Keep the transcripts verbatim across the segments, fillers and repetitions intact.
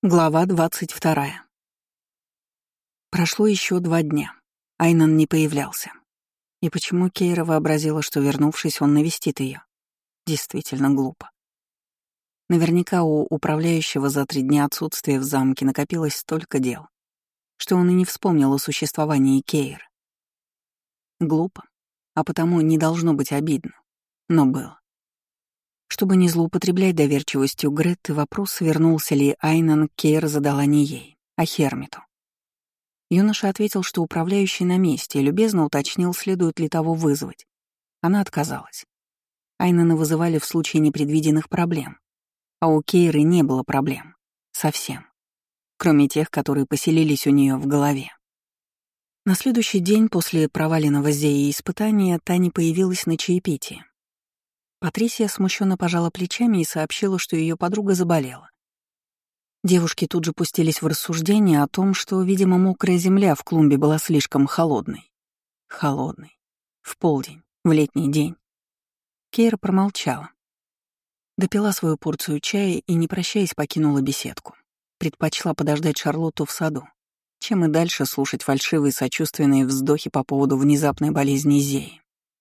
Глава двадцать вторая. Прошло еще два дня. Айнан не появлялся. И почему Кейра вообразила, что, вернувшись, он навестит ее? Действительно глупо. Наверняка у управляющего за три дня отсутствия в замке накопилось столько дел, что он и не вспомнил о существовании Кейры. Глупо, а потому не должно быть обидно. Но было. Чтобы не злоупотреблять доверчивостью Гретты, вопрос, вернулся ли Айнан, Кейра задала не ей, а Хермиту. Юноша ответил, что управляющий на месте, и любезно уточнил, следует ли того вызвать. Она отказалась. Айнана вызывали в случае непредвиденных проблем, а у Кейры не было проблем. Совсем. Кроме тех, которые поселились у нее в голове. На следующий день после проваленного Зеи испытания Таня появилась на чаепитии. Патрисия смущенно пожала плечами и сообщила, что ее подруга заболела. Девушки тут же пустились в рассуждения о том, что, видимо, мокрая земля в клумбе была слишком холодной. Холодной. В полдень, в летний день. Кейра промолчала. Допила свою порцию чая и, не прощаясь, покинула беседку. Предпочла подождать Шарлотту в саду, чем и дальше слушать фальшивые сочувственные вздохи по поводу внезапной болезни Зеи.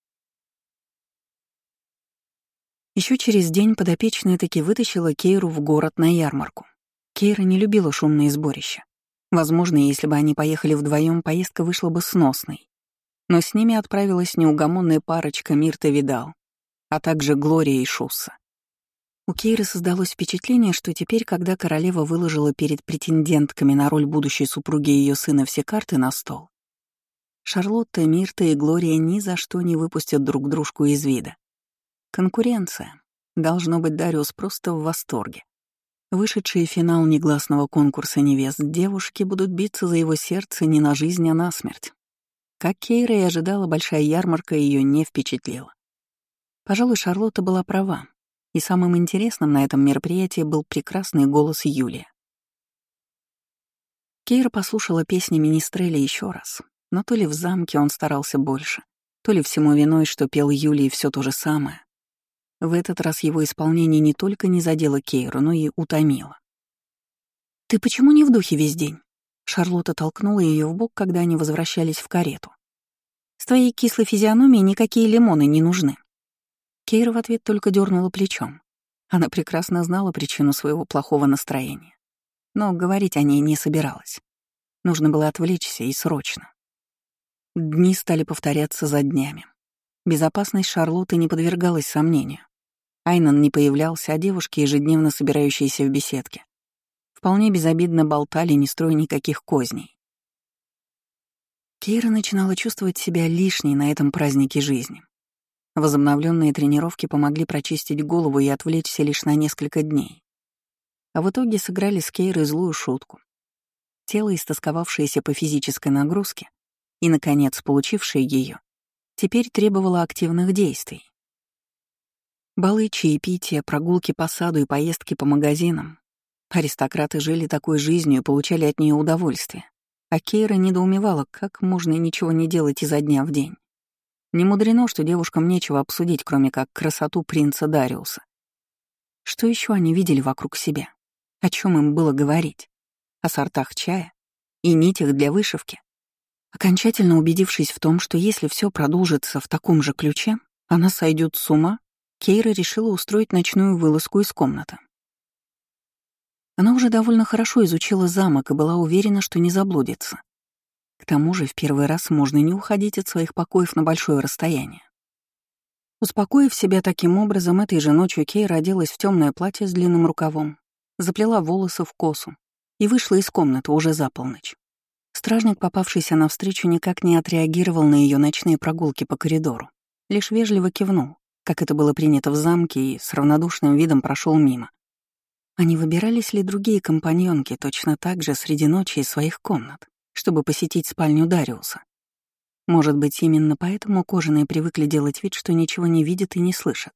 Еще через день подопечная таки вытащила Кейру в город на ярмарку. Кейра не любила шумные сборища. Возможно, если бы они поехали вдвоем, поездка вышла бы сносной. Но с ними отправилась неугомонная парочка Мирта Видал, а также Глория и Шусса. У Кейры создалось впечатление, что теперь, когда королева выложила перед претендентками на роль будущей супруги ее сына все карты на стол, Шарлотта, Мирта и Глория ни за что не выпустят друг дружку из вида. Конкуренция. Должно быть, Дариус просто в восторге. Вышедшие в финал негласного конкурса невест девушки будут биться за его сердце не на жизнь, а на смерть. Как Кейра и ожидала, большая ярмарка ее не впечатлила. Пожалуй, Шарлотта была права, и самым интересным на этом мероприятии был прекрасный голос Юлии. Кейра послушала песни Министреля еще раз, но то ли в замке он старался больше, то ли всему виной, что пел Юлии все то же самое. В этот раз его исполнение не только не задело Кейру, но и утомило. «Ты почему не в духе весь день?» Шарлотта толкнула ее в бок, когда они возвращались в карету. «С твоей кислой физиономией никакие лимоны не нужны». Кейра в ответ только дернула плечом. Она прекрасно знала причину своего плохого настроения. Но говорить о ней не собиралась. Нужно было отвлечься и срочно. Дни стали повторяться за днями. Безопасность Шарлотты не подвергалась сомнению. Айнан не появлялся, а девушки, ежедневно собирающиеся в беседке, вполне безобидно болтали, не строя никаких козней. Кейра начинала чувствовать себя лишней на этом празднике жизни. Возобновленные тренировки помогли прочистить голову и отвлечься лишь на несколько дней. А в итоге сыграли с Кейрой злую шутку. Тело, истосковавшееся по физической нагрузке и, наконец, получившее ее, теперь требовало активных действий. Балы, чаепития, прогулки по саду и поездки по магазинам. Аристократы жили такой жизнью и получали от нее удовольствие. А Кейра недоумевала, как можно ничего не делать изо дня в день. Не мудрено, что девушкам нечего обсудить, кроме как красоту принца Дариуса. Что еще они видели вокруг себя? О чем им было говорить? О сортах чая и нитях для вышивки? Окончательно убедившись в том, что если все продолжится в таком же ключе, она сойдет с ума, Кейра решила устроить ночную вылазку из комнаты. Она уже довольно хорошо изучила замок и была уверена, что не заблудится. К тому же в первый раз можно не уходить от своих покоев на большое расстояние. Успокоив себя таким образом, этой же ночью Кейра оделась в темное платье с длинным рукавом, заплела волосы в косу и вышла из комнаты уже за полночь. Стражник, попавшийся навстречу, никак не отреагировал на ее ночные прогулки по коридору, лишь вежливо кивнул, как это было принято в замке, и с равнодушным видом прошел мимо. А не выбирались ли другие компаньонки точно так же среди ночи из своих комнат, чтобы посетить спальню Дариуса? Может быть, именно поэтому кожаные привыкли делать вид, что ничего не видят и не слышат.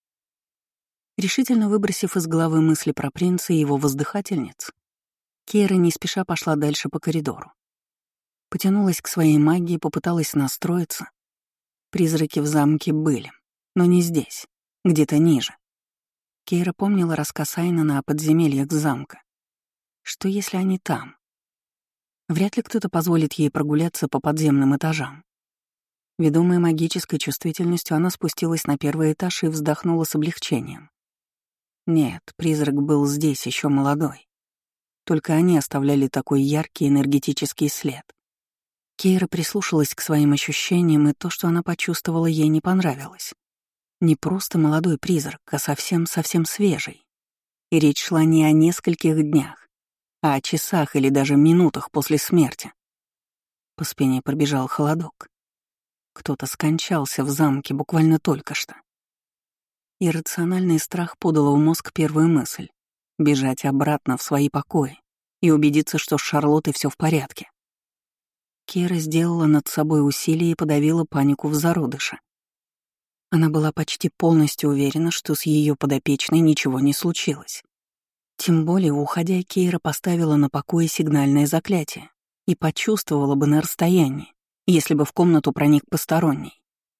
Решительно выбросив из головы мысли про принца и его воздыхательниц, Кейра не спеша пошла дальше по коридору. Потянулась к своей магии, попыталась настроиться. Призраки в замке были, но не здесь, где-то ниже. Кейра помнила рассказ Айнана о подземельях замка. Что если они там? Вряд ли кто-то позволит ей прогуляться по подземным этажам. Ведомая магической чувствительностью, она спустилась на первый этаж и вздохнула с облегчением. Нет, призрак был здесь, еще молодой. Только они оставляли такой яркий энергетический след. Кейра прислушалась к своим ощущениям, и то, что она почувствовала, ей не понравилось. Не просто молодой призрак, а совсем-совсем свежий. И речь шла не о нескольких днях, а о часах или даже минутах после смерти. По спине пробежал холодок. Кто-то скончался в замке буквально только что. Иррациональный страх подал в мозг первую мысль — бежать обратно в свои покои и убедиться, что с Шарлоттой все в порядке. Кира сделала над собой усилие и подавила панику в зародыше. Она была почти полностью уверена, что с ее подопечной ничего не случилось. Тем более, уходя, Кейра поставила на покое сигнальное заклятие и почувствовала бы на расстоянии, если бы в комнату проник посторонний.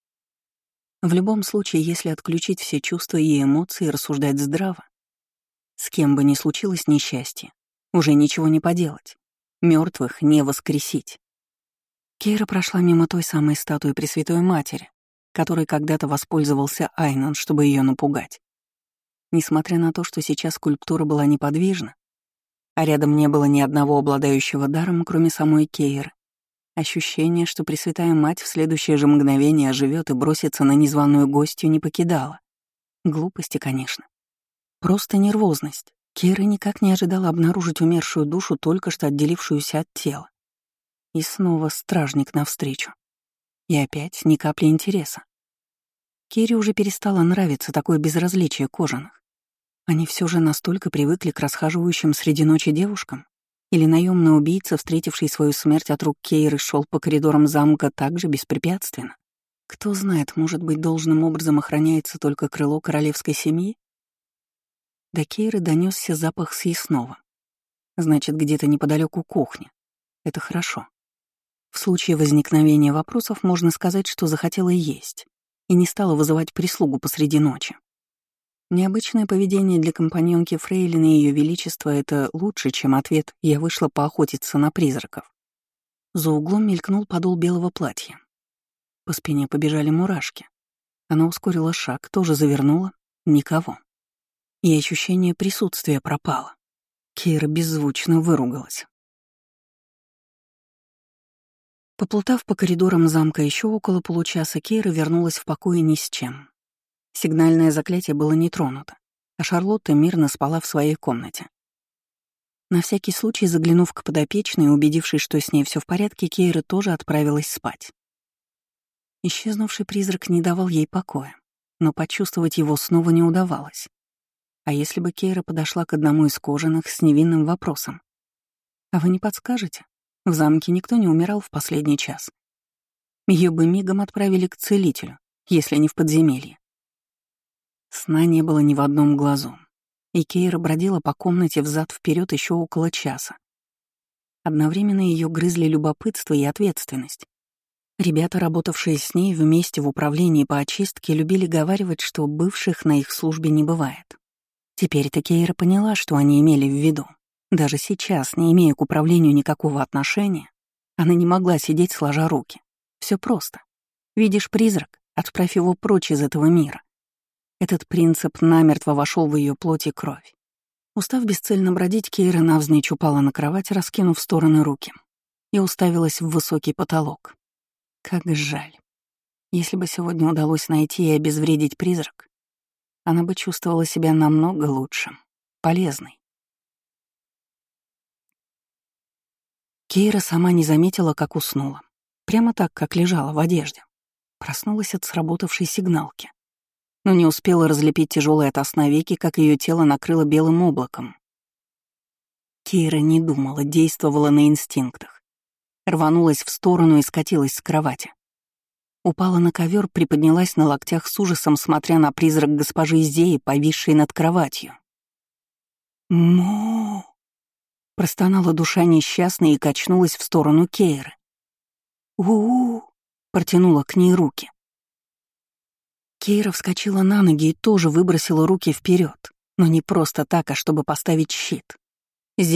В любом случае, если отключить все чувства и эмоции и рассуждать здраво, с кем бы ни случилось несчастье, уже ничего не поделать, мертвых не воскресить. Кейра прошла мимо той самой статуи Пресвятой Матери, которой когда-то воспользовался Айнан, чтобы ее напугать. Несмотря на то, что сейчас скульптура была неподвижна, а рядом не было ни одного обладающего даром, кроме самой Кейры, ощущение, что Пресвятая Мать в следующее же мгновение оживет и бросится на незваную гостью, не покидало. Глупости, конечно. Просто нервозность. Кейра никак не ожидала обнаружить умершую душу, только что отделившуюся от тела. И снова стражник навстречу. И опять ни капли интереса. Кире уже перестало нравиться такое безразличие кожаных. Они все же настолько привыкли к расхаживающим среди ночи девушкам? Или наемный убийца, встретивший свою смерть от рук Кейры, шел по коридорам замка так же беспрепятственно? Кто знает, может быть, должным образом охраняется только крыло королевской семьи? До Кейры донесся запах съестного. Значит, где-то неподалеку кухня. Это хорошо. В случае возникновения вопросов можно сказать, что захотела есть и не стала вызывать прислугу посреди ночи. Необычное поведение для компаньонки Фрейлины и Ее Величества — это лучше, чем ответ «я вышла поохотиться на призраков». За углом мелькнул подол белого платья. По спине побежали мурашки. Она ускорила шаг, тоже завернула — никого. И ощущение присутствия пропало. Кейра беззвучно выругалась. Поплутав по коридорам замка еще около получаса, Кейра вернулась в покое ни с чем. Сигнальное заклятие было не тронуто, а Шарлотта мирно спала в своей комнате. На всякий случай, заглянув к подопечной и убедившись, что с ней все в порядке, Кейра тоже отправилась спать. Исчезнувший призрак не давал ей покоя, но почувствовать его снова не удавалось. А если бы Кейра подошла к одному из кожаных с невинным вопросом? «А вы не подскажете? В замке никто не умирал в последний час. Ее бы мигом отправили к целителю, если не в подземелье». Сна не было ни в одном глазу, и Кейра бродила по комнате взад-вперед еще около часа. Одновременно ее грызли любопытство и ответственность. Ребята, работавшие с ней вместе в управлении по очистке, любили говаривать, что бывших на их службе не бывает. Теперь-то Кейра поняла, что они имели в виду. Даже сейчас, не имея к управлению никакого отношения, она не могла сидеть сложа руки. Все просто. Видишь призрак, отправь его прочь из этого мира. Этот принцип намертво вошел в ее плоть и кровь. Устав бесцельно бродить, Кейра навзничь упала на кровать, раскинув в стороны руки, и уставилась в высокий потолок. Как жаль. Если бы сегодня удалось найти и обезвредить призрак, она бы чувствовала себя намного лучше, полезной. Кейра сама не заметила, как уснула. Прямо так, как лежала в одежде. Проснулась от сработавшей сигналки. Но не успела разлепить тяжелые ото сна веки, как ее тело накрыло белым облаком. Кейра не думала, действовала на инстинктах. Рванулась в сторону и скатилась с кровати. Упала на ковер, приподнялась на локтях с ужасом, смотря на призрак госпожи Зеи, повисшей над кроватью. «Мо!» — простонала душа несчастная и качнулась в сторону Кейры. «У-у-у!» — протянула к ней руки. Кейра вскочила на ноги и тоже выбросила руки вперед, но не просто так, а чтобы поставить щит. «Зея,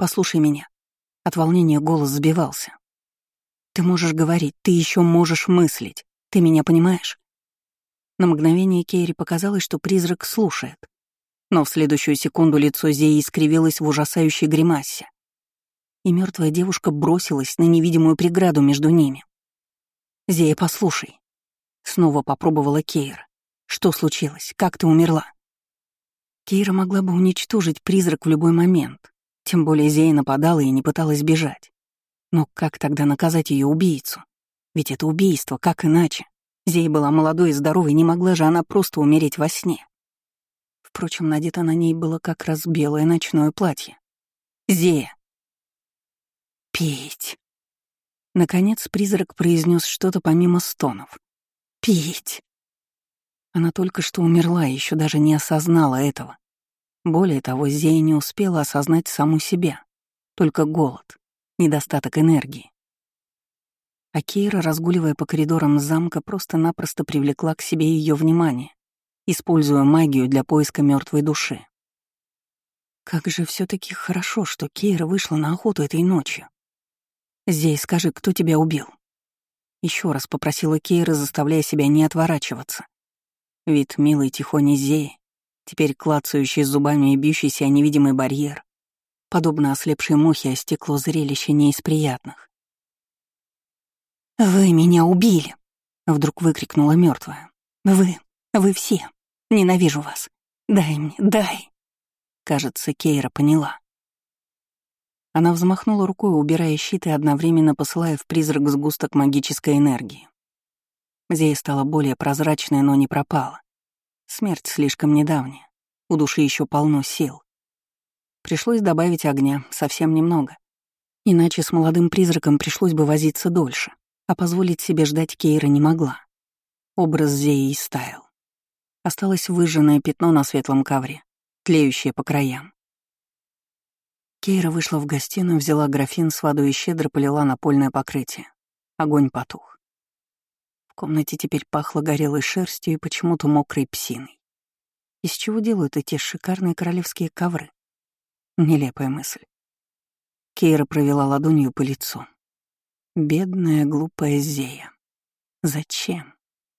послушай меня». От волнения голос сбивался. «Ты можешь говорить, ты еще можешь мыслить. Ты меня понимаешь?» На мгновение Кейри показалось, что призрак слушает. Но в следующую секунду лицо Зеи искривилось в ужасающей гримасе. И мертвая девушка бросилась на невидимую преграду между ними. «Зея, послушай». Снова попробовала Кейра. «Что случилось? Как ты умерла?» Кейра могла бы уничтожить призрак в любой момент. Тем более Зея нападала и не пыталась бежать. Но как тогда наказать ее убийцу? Ведь это убийство, как иначе? Зея была молодой и здоровой, не могла же она просто умереть во сне. Впрочем, надето на ней было как раз белое ночное платье. «Зея!» «Пить!» Наконец призрак произнес что-то помимо стонов. «Пить!» Она только что умерла и еще даже не осознала этого. Более того, Зея не успела осознать саму себя. Только голод, недостаток энергии. А Кейра, разгуливая по коридорам замка, просто-напросто привлекла к себе ее внимание, используя магию для поиска мертвой души. Как же все таки хорошо, что Кейра вышла на охоту этой ночью. «Зей, скажи, кто тебя убил?» Еще раз попросила Кейра, заставляя себя не отворачиваться. Вид милой тихоней Зеи, теперь клацающей зубами и бьющейся о невидимый барьер, подобно ослепшей мухе, о стекло зрелище не из приятных. «Вы меня убили!» — вдруг выкрикнула мертвая. «Вы, вы все! Ненавижу вас! Дай мне, дай!» Кажется, Кейра поняла. Она взмахнула рукой, убирая щит и одновременно посылая в призрак сгусток магической энергии. Зея стала более прозрачной, но не пропала. Смерть слишком недавняя, у души еще полно сил. Пришлось добавить огня, совсем немного. Иначе с молодым призраком пришлось бы возиться дольше, а позволить себе ждать Кейра не могла. Образ Зеи истаял. Осталось выжженное пятно на светлом ковре, тлеющее по краям. Кейра вышла в гостиную, взяла графин с водой и щедро полила напольное покрытие. Огонь потух. В комнате теперь пахло горелой шерстью и почему-то мокрой псиной. Из чего делают эти шикарные королевские ковры? Нелепая мысль. Кейра провела ладонью по лицу. Бедная, глупая Зея. Зачем?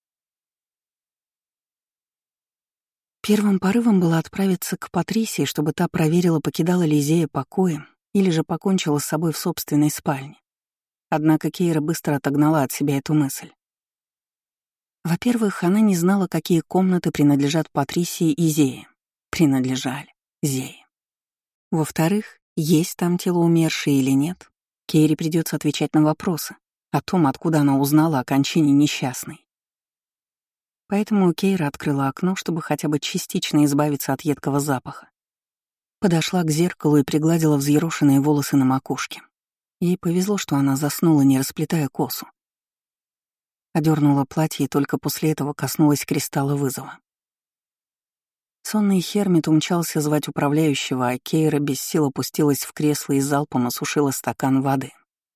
Первым порывом было отправиться к Патрисии, чтобы та проверила, покидала ли Зея покои или же покончила с собой в собственной спальне. Однако Кейра быстро отогнала от себя эту мысль. Во-первых, она не знала, какие комнаты принадлежат Патрисии и Зее. Принадлежали Зее. Во-вторых, есть там тело умершей или нет, Кейре придется отвечать на вопросы о том, откуда она узнала о кончине несчастной. Поэтому Кейра открыла окно, чтобы хотя бы частично избавиться от едкого запаха. Подошла к зеркалу и пригладила взъерошенные волосы на макушке. Ей повезло, что она заснула, не расплетая косу. Одернула платье и только после этого коснулась кристалла вызова. Сонный Хермит умчался звать управляющего, а Кейра без сил опустилась в кресло и залпом осушила стакан воды.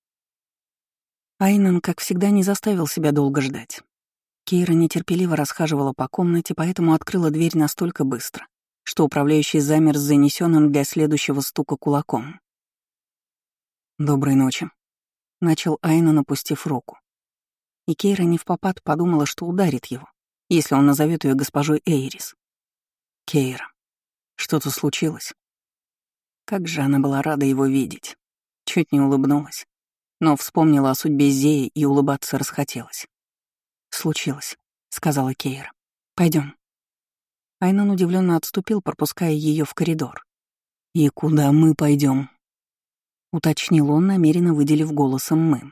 Айнан, как всегда, не заставил себя долго ждать. Кейра нетерпеливо расхаживала по комнате, поэтому открыла дверь настолько быстро, что управляющий замер с занесенным для следующего стука кулаком. «Доброй ночи», — начал Айнан, опустив руку. И Кейра невпопад подумала, что ударит его, если он назовет ее госпожой Эйрис. «Кейра, что-то случилось?» Как же она была рада его видеть. Чуть не улыбнулась, но вспомнила о судьбе Зеи и улыбаться расхотелось. «Случилось», — сказала Кейра. Пойдем. Айнан удивленно отступил, пропуская ее в коридор. «И куда мы пойдем? Уточнил он, намеренно выделив голосом «мы».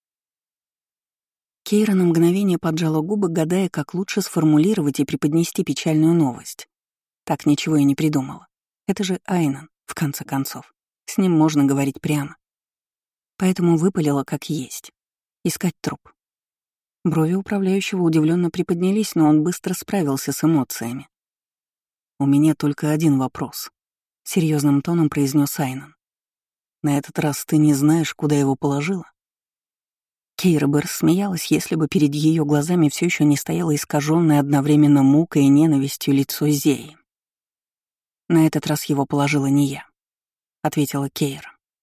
Кейра на мгновение поджала губы, гадая, как лучше сформулировать и преподнести печальную новость. Так ничего и не придумала. Это же Айнан, в конце концов. С ним можно говорить прямо. Поэтому выпалила как есть. Искать труп. Брови управляющего удивленно приподнялись, но он быстро справился с эмоциями. «У меня только один вопрос», — серьезным тоном произнес Айнан. «На этот раз ты не знаешь, куда его положила?» Кейра бы рассмеялась, если бы перед ее глазами все еще не стояло искаженное одновременно мукой и ненавистью лицо Зеи. «На этот раз его положила не я», — ответила Кейра.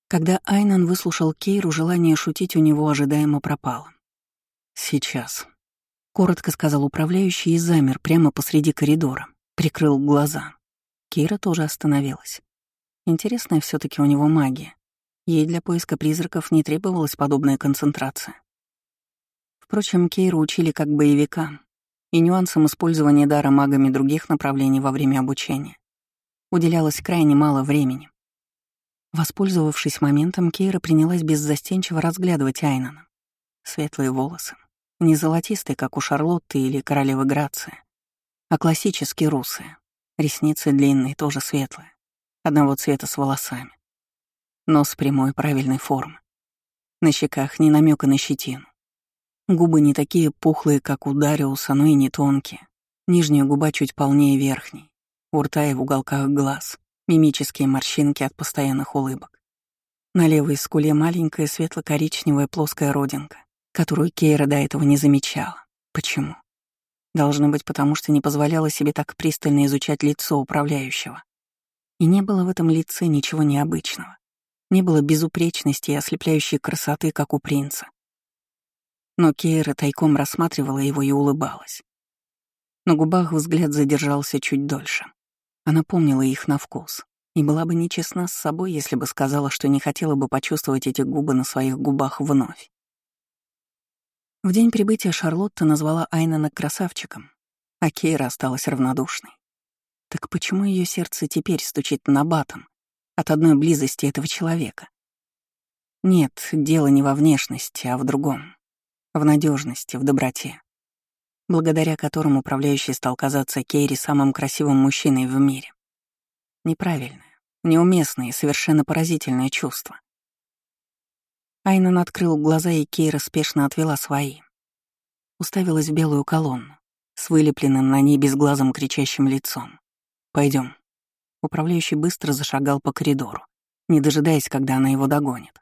Когда Айнан выслушал Кейру, желание шутить у него ожидаемо пропало. «Сейчас», — коротко сказал управляющий и замер прямо посреди коридора, прикрыл глаза. Кейра тоже остановилась. Интересная все таки у него магия. Ей для поиска призраков не требовалась подобная концентрация. Впрочем, Кейру учили как боевика, и нюансам использования дара магами других направлений во время обучения уделялось крайне мало времени. Воспользовавшись моментом, Кейра принялась беззастенчиво разглядывать Айнана. Светлые волосы, не золотистые, как у Шарлотты или королевы Грации, а классически русые. Ресницы длинные, тоже светлые, одного цвета с волосами. Нос прямой, правильной формы. На щеках ни намека на щетину. Губы не такие пухлые, как у Дариуса, но и не тонкие. Нижняя губа чуть полнее верхней. У рта и в уголках глаз мимические морщинки от постоянных улыбок. На левой скуле маленькая светло-коричневая плоская родинка, которую Кейра до этого не замечала. Почему? Должно быть, потому что не позволяла себе так пристально изучать лицо управляющего. И не было в этом лице ничего необычного. Не было безупречности и ослепляющей красоты, как у принца. Но Кейра тайком рассматривала его и улыбалась. На губах взгляд задержался чуть дольше. Она помнила их на вкус, и была бы нечестна с собой, если бы сказала, что не хотела бы почувствовать эти губы на своих губах вновь. В день прибытия Шарлотта назвала Айнана красавчиком, а Кейра осталась равнодушной. Так почему ее сердце теперь стучит набатом от одной близости этого человека? Нет, дело не во внешности, а в другом. В надежности, в доброте, благодаря которым управляющий стал казаться Кейре самым красивым мужчиной в мире. Неправильное, неуместное и совершенно поразительное чувство. Айнан открыл глаза, и Кейра спешно отвела свои. Уставилась в белую колонну с вылепленным на ней безглазым кричащим лицом. Пойдем. Управляющий быстро зашагал по коридору, не дожидаясь, когда она его догонит.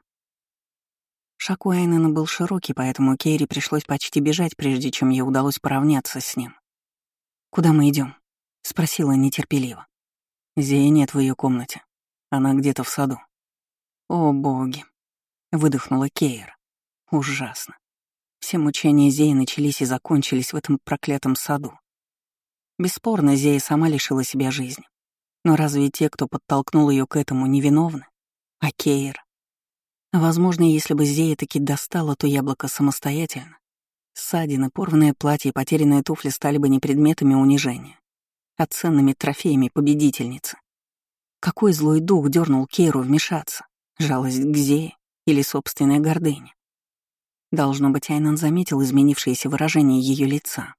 Шаг у Айнана был широкий, поэтому Кейре пришлось почти бежать, прежде чем ей удалось поравняться с ним. «Куда мы идем? Спросила нетерпеливо. «Зеи нет в ее комнате. Она где-то в саду». «О, боги!» — выдохнула Кейра. «Ужасно. Все мучения Зеи начались и закончились в этом проклятом саду. Бесспорно, Зея сама лишила себя жизни. Но разве те, кто подтолкнул ее к этому, невиновны? А Кейра? Возможно, если бы Зея таки достала то яблоко самостоятельно, ссадины, порванное платье и потерянные туфли стали бы не предметами унижения, а ценными трофеями победительницы. Какой злой дух дернул Кейру вмешаться? Жалость к Зее или собственная гордыня? Должно быть, Айнан заметил изменившееся выражение ее лица.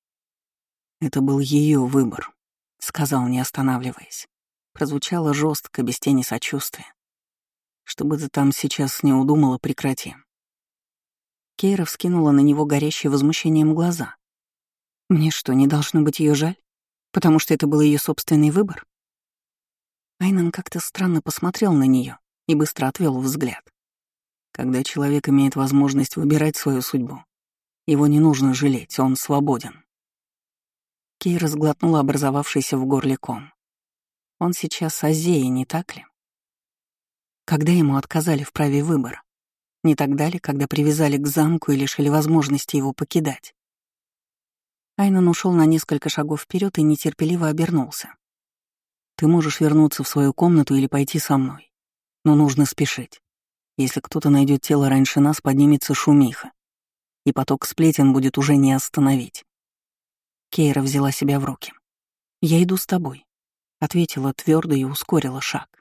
«Это был ее выбор», — сказал, не останавливаясь. Прозвучало жестко, без тени сочувствия. «Что бы ты там сейчас не удумала, прекрати». Кейра вскинула на него горящие возмущением глаза. «Мне что, не должно быть ее жаль? Потому что это был ее собственный выбор?» Айнан как-то странно посмотрел на нее и быстро отвел взгляд. Когда человек имеет возможность выбирать свою судьбу, его не нужно жалеть, он свободен. Кейра сглотнула образовавшийся в горле ком. Он сейчас о Зее, не так ли? Когда ему отказали в праве выбора? Не тогда ли, когда привязали к замку и лишили возможности его покидать? Айнан ушел на несколько шагов вперед и нетерпеливо обернулся. «Ты можешь вернуться в свою комнату или пойти со мной. Но нужно спешить. Если кто-то найдет тело раньше нас, поднимется шумиха. И поток сплетен будет уже не остановить». Кейра взяла себя в руки. «Я иду с тобой», — ответила твердо и ускорила шаг.